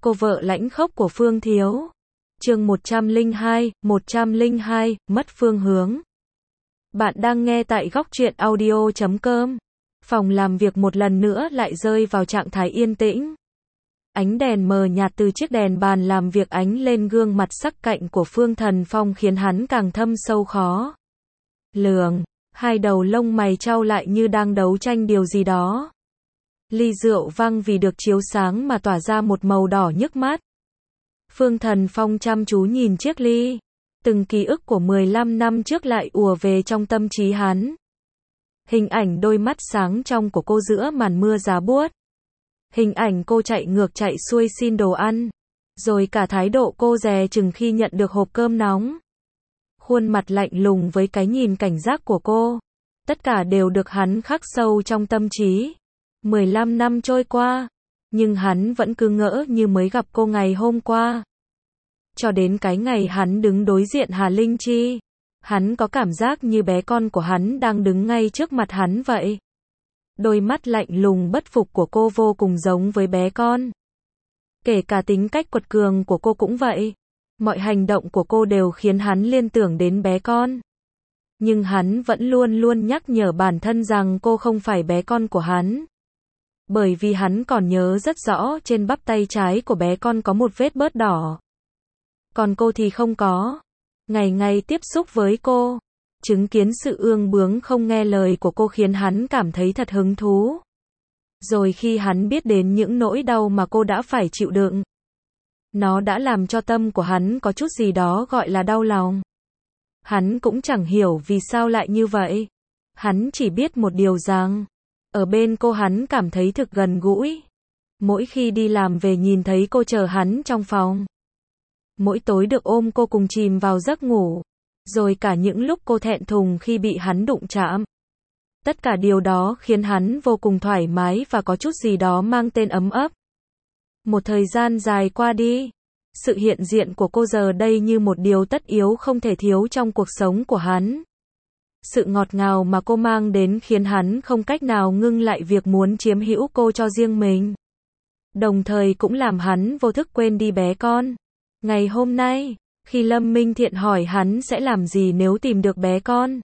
cô vợ lãnh khốc của Phương Thiếu. Chương 102, mất phương hướng. Bạn đang nghe tại góc truyện audio.com. Phòng làm việc một lần nữa lại rơi vào trạng thái yên tĩnh. Ánh đèn mờ nhạt từ chiếc đèn bàn làm việc ánh lên gương mặt sắc cạnh của Phương Thần Phong khiến hắn càng thâm sâu khó lường. Hai đầu lông mày chau lại như đang đấu tranh điều gì đó. Ly rượu vang vì được chiếu sáng mà tỏa ra một màu đỏ nhức mắt. Phương Thần Phong chăm chú nhìn chiếc ly. Từng ký ức của 15 năm trước lại ùa về trong tâm trí hắn. Hình ảnh đôi mắt sáng trong của cô giữa màn mưa giá buốt. Hình ảnh cô chạy ngược chạy xuôi xin đồ ăn. Rồi cả thái độ cô dè chừng khi nhận được hộp cơm nóng. Khuôn mặt lạnh lùng với cái nhìn cảnh giác của cô. Tất cả đều được hắn khắc sâu trong tâm trí. 15 năm trôi qua. Nhưng hắn vẫn cứ ngỡ như mới gặp cô ngày hôm qua. Cho đến cái ngày hắn đứng đối diện Hà Linh Chi. Hắn có cảm giác như bé con của hắn đang đứng ngay trước mặt hắn vậy. Đôi mắt lạnh lùng bất phục của cô vô cùng giống với bé con. Kể cả tính cách quật cường của cô cũng vậy. Mọi hành động của cô đều khiến hắn liên tưởng đến bé con. Nhưng hắn vẫn luôn luôn nhắc nhở bản thân rằng cô không phải bé con của hắn. Bởi vì hắn còn nhớ rất rõ trên bắp tay trái của bé con có một vết bớt đỏ. Còn cô thì không có. Ngày ngày tiếp xúc với cô, chứng kiến sự ương bướng không nghe lời của cô khiến hắn cảm thấy thật hứng thú. Rồi khi hắn biết đến những nỗi đau mà cô đã phải chịu đựng, nó đã làm cho tâm của hắn có chút gì đó gọi là đau lòng. Hắn cũng chẳng hiểu vì sao lại như vậy. Hắn chỉ biết một điều rằng, ở bên cô hắn cảm thấy thực gần gũi. Mỗi khi đi làm về nhìn thấy cô chờ hắn trong phòng. Mỗi tối được ôm cô cùng chìm vào giấc ngủ. Rồi cả những lúc cô thẹn thùng khi bị hắn đụng chạm. Tất cả điều đó khiến hắn vô cùng thoải mái và có chút gì đó mang tên ấm ấp. Một thời gian dài qua đi. Sự hiện diện của cô giờ đây như một điều tất yếu không thể thiếu trong cuộc sống của hắn. Sự ngọt ngào mà cô mang đến khiến hắn không cách nào ngưng lại việc muốn chiếm hữu cô cho riêng mình. Đồng thời cũng làm hắn vô thức quên đi bé con. Ngày hôm nay, khi Lâm Minh Thiện hỏi hắn sẽ làm gì nếu tìm được bé con,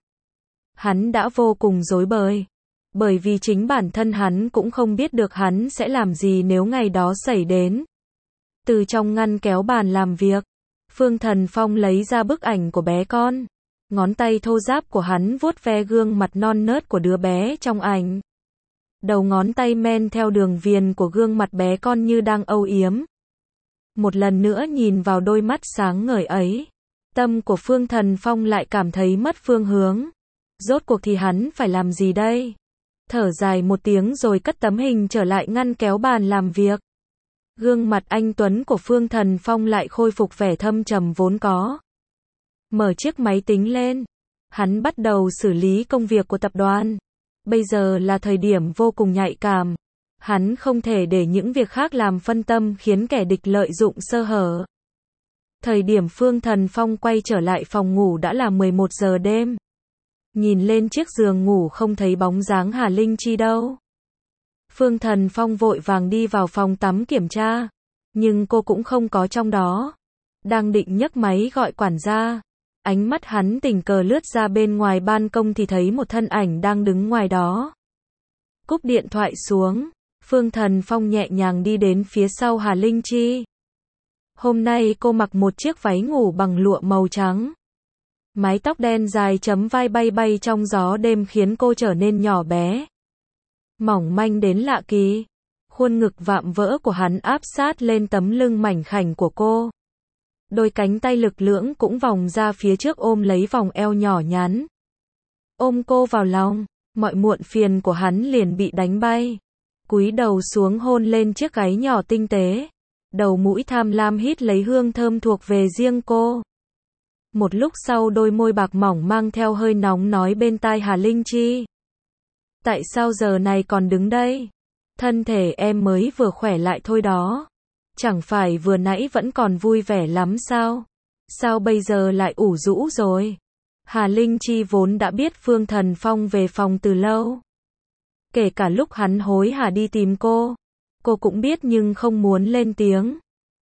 hắn đã vô cùng rối bời. Bởi vì chính bản thân hắn cũng không biết được hắn sẽ làm gì nếu ngày đó xảy đến. Từ trong ngăn kéo bàn làm việc, Phương Thần Phong lấy ra bức ảnh của bé con. Ngón tay thô ráp của hắn vuốt ve gương mặt non nớt của đứa bé trong ảnh. Đầu ngón tay men theo đường viền của gương mặt bé con như đang âu yếm. Một lần nữa nhìn vào đôi mắt sáng ngời ấy, tâm của Phương Thần Phong lại cảm thấy mất phương hướng. Rốt cuộc thì hắn phải làm gì đây? Thở dài một tiếng rồi cất tấm hình trở lại ngăn kéo bàn làm việc. Gương mặt anh tuấn của Phương Thần Phong lại khôi phục vẻ thâm trầm vốn có. Mở chiếc máy tính lên, hắn bắt đầu xử lý công việc của tập đoàn. Bây giờ là thời điểm vô cùng nhạy cảm. Hắn không thể để những việc khác làm phân tâm khiến kẻ địch lợi dụng sơ hở. Thời điểm Phương Thần Phong quay trở lại phòng ngủ đã là 11 giờ đêm. Nhìn lên chiếc giường ngủ không thấy bóng dáng Hà Linh Chi đâu. Phương Thần Phong vội vàng đi vào phòng tắm kiểm tra. Nhưng cô cũng không có trong đó. Đang định nhấc máy gọi quản gia. Ánh mắt hắn tình cờ lướt ra bên ngoài ban công thì thấy một thân ảnh đang đứng ngoài đó. Cúp điện thoại xuống. Phương Thần Phong nhẹ nhàng đi đến phía sau Hà Linh Chi. Hôm nay cô mặc một chiếc váy ngủ bằng lụa màu trắng. Mái tóc đen dài chấm vai bay bay trong gió đêm khiến cô trở nên nhỏ bé. Mỏng manh đến lạ kỳ. Khuôn ngực vạm vỡ của hắn áp sát lên tấm lưng mảnh khảnh của cô. Đôi cánh tay lực lưỡng cũng vòng ra phía trước ôm lấy vòng eo nhỏ nhắn. Ôm cô vào lòng, mọi muộn phiền của hắn liền bị đánh bay. Cúi đầu xuống hôn lên chiếc gáy nhỏ tinh tế. Đầu mũi tham lam hít lấy hương thơm thuộc về riêng cô. Một lúc sau đôi môi bạc mỏng mang theo hơi nóng nói bên tai Hà Linh Chi. Tại sao giờ này còn đứng đây? Thân thể em mới vừa khỏe lại thôi đó. Chẳng phải vừa nãy vẫn còn vui vẻ lắm sao? Sao bây giờ lại ủ rũ rồi? Hà Linh Chi vốn đã biết Phương Thần Phong về phòng từ lâu. Kể cả lúc hắn hối hả đi tìm cô cũng biết nhưng không muốn lên tiếng.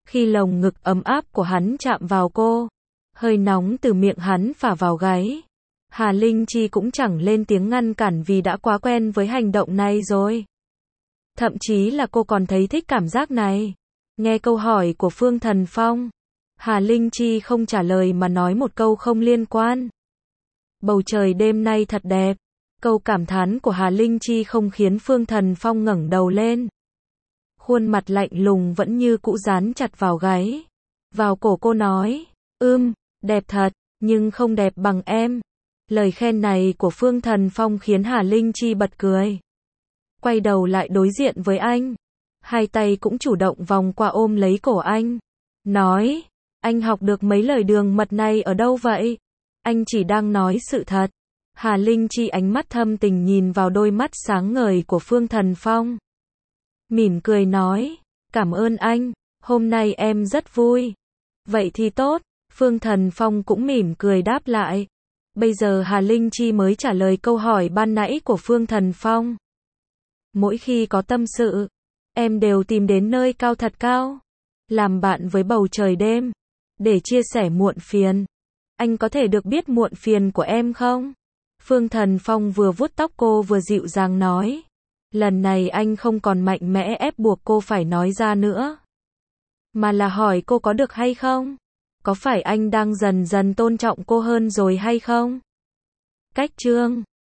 Khi lồng ngực ấm áp của hắn chạm vào cô, hơi nóng từ miệng hắn phả vào gáy. Hà Linh Chi cũng chẳng lên tiếng ngăn cản vì đã quá quen với hành động này rồi. Thậm chí là cô còn thấy thích cảm giác này. Nghe câu hỏi của Phương Thần Phong, Hà Linh Chi không trả lời mà nói một câu không liên quan. Bầu trời đêm nay thật đẹp. Câu cảm thán của Hà Linh Chi không khiến Phương Thần Phong ngẩng đầu lên. Khuôn mặt lạnh lùng vẫn như cũ dán chặt vào gáy. Vào cổ cô nói, đẹp thật, nhưng không đẹp bằng em. Lời khen này của Phương Thần Phong khiến Hà Linh Chi bật cười. Quay đầu lại đối diện với anh. Hai tay cũng chủ động vòng qua ôm lấy cổ anh. Nói, anh học được mấy lời đường mật này ở đâu vậy? Anh chỉ đang nói sự thật. Hà Linh Chi ánh mắt thâm tình nhìn vào đôi mắt sáng ngời của Phương Thần Phong. Mỉm cười nói, cảm ơn anh, hôm nay em rất vui. Vậy thì tốt, Phương Thần Phong cũng mỉm cười đáp lại. Bây giờ Hà Linh Chi mới trả lời câu hỏi ban nãy của Phương Thần Phong. Mỗi khi có tâm sự, em đều tìm đến nơi cao thật cao, làm bạn với bầu trời đêm, để chia sẻ muộn phiền. Anh có thể được biết muộn phiền của em không? Phương Thần Phong vừa vuốt tóc cô vừa dịu dàng nói. Lần này anh không còn mạnh mẽ ép buộc cô phải nói ra nữa, mà là hỏi cô có được hay không? Có phải anh đang dần dần tôn trọng cô hơn rồi hay không? Cách chương